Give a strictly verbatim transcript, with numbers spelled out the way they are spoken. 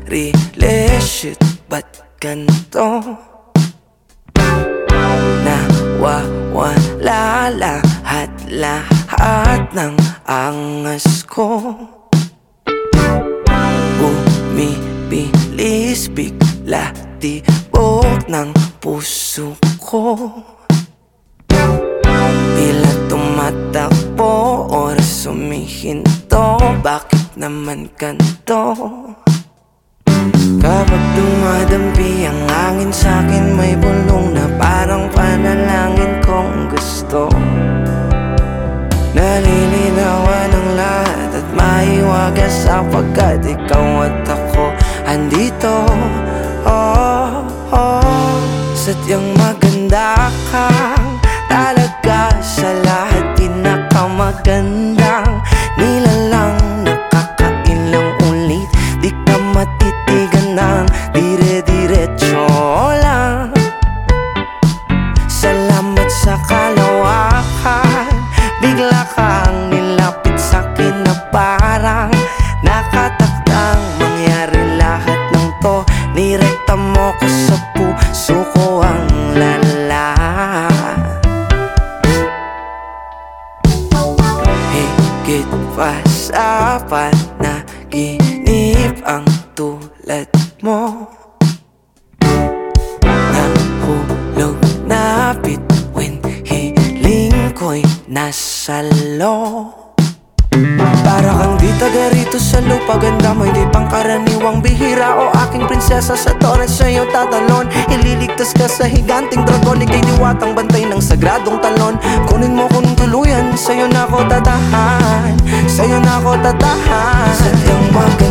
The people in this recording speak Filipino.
Shit, ba't ganito? Nawawala lahat-lahat ng angas ko. Bumibilis bigla tibok ng puso ko. Tila tumatakbo, oras humihinto. Bakit naman ganito? Kapag dumadampi ang hangin sa'kin, may bulong na parang panalangin kong gusto. Nalilinawan ang lahat at maiwagas sapagkat ikaw at ako andito. Oh, oh, sadyang maganda kang talaga, sa lahat pinakamagandang nilalang. Nakakailang ulit di ka matitigan ng dire-diretso lang. Salamat sa kalawakan, bigla kang nilapit sa'kin na parang nakatakdang mangyari lahat ng to. Nirekta mo ko sa puso ko ang lala. Higit pa sa panaginip ang tulad mo. Nahulog na bituin, hiling ko'y nasa lo. Para kang di taga rito sa lupa, ganda mo'y di pangkaraniwang bihira. O aking prinsesa, sa torres sa'yo tatalon. Ililigtas ka sa higanting dragon, ika'y diwatang bantay ng sagradong talon. Kunin mo kung tuluyan, sa'yo na ako tatahan, sa'yo na ako tatahan. Sadyang maganda